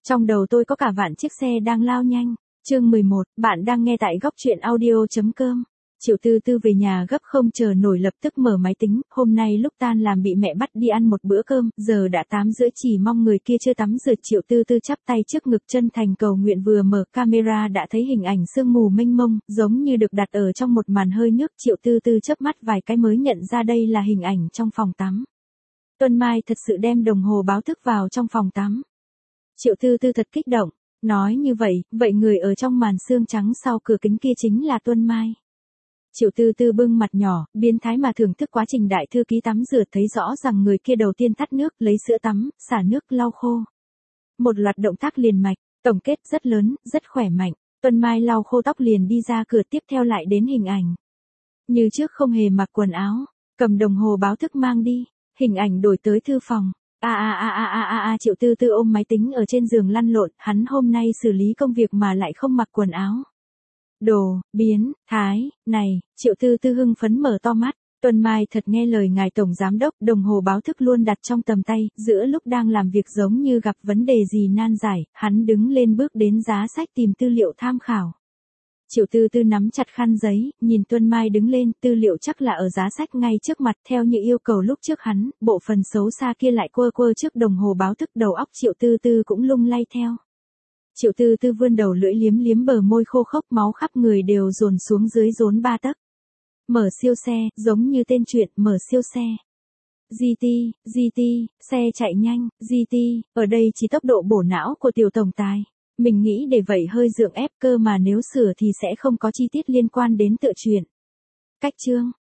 Trong đầu tôi có cả vạn chiếc xe đang lao nhanh. Chương 11, bạn đang nghe tại góc truyện audio.com. Triệu Tư Tư về nhà gấp không chờ nổi, lập tức mở máy tính. Hôm nay lúc tan làm bị mẹ bắt đi ăn một bữa cơm, giờ đã 8:30, chỉ mong người kia chưa tắm rửa. Triệu Tư Tư chắp tay trước ngực chân thành cầu nguyện, vừa mở camera đã thấy hình ảnh sương mù mênh mông, giống như được đặt ở trong một màn hơi nước. Triệu Tư Tư chớp mắt vài cái mới nhận ra đây là hình ảnh trong phòng tắm. Tuân Mai thật sự đem đồng hồ báo thức vào trong phòng tắm. Triệu Tư Tư thật kích động, nói như vậy người ở trong màn sương trắng sau cửa kính kia chính là Tuân Mai. Triệu Tư Tư bưng mặt nhỏ, biến thái mà thưởng thức quá trình đại thư ký tắm rửa, thấy rõ rằng người kia đầu tiên tắt nước, lấy sữa tắm, xả nước lau khô. Một loạt động tác liền mạch, tổng kết rất lớn, rất khỏe mạnh. Tuân Mai lau khô tóc liền đi ra cửa, tiếp theo lại đến hình ảnh. Như trước không hề mặc quần áo, cầm đồng hồ báo thức mang đi, hình ảnh đổi tới thư phòng. Triệu Tư Tư ôm máy tính ở trên giường lăn lộn, hắn hôm nay xử lý công việc mà lại không mặc quần áo. Đồ, biến, thái, này, Triệu Tư Tư hưng phấn mở to mắt. Tuân Mai thật nghe lời ngài tổng giám đốc, đồng hồ báo thức luôn đặt trong tầm tay, giữa lúc đang làm việc giống như gặp vấn đề gì nan giải, hắn đứng lên bước đến giá sách tìm tư liệu tham khảo. Triệu Tư Tư nắm chặt khăn giấy, nhìn Tuân Mai đứng lên, tư liệu chắc là ở giá sách ngay trước mặt, theo như yêu cầu lúc trước hắn, bộ phần xấu xa kia lại quơ quơ trước đồng hồ báo thức, đầu óc Triệu Tư Tư cũng lung lay theo. Triệu Tư Tư vươn đầu lưỡi liếm liếm bờ môi khô khốc, máu khắp người đều dồn xuống dưới rốn 3 tấc. Mở siêu xe, giống như tên truyện, mở siêu xe. GT, xe chạy nhanh, GT, ở đây chỉ tốc độ bổ não của tiểu tổng tài. Mình nghĩ để vậy hơi gượng ép, cơ mà nếu sửa thì sẽ không có chi tiết liên quan đến tựa truyện. Cách chương,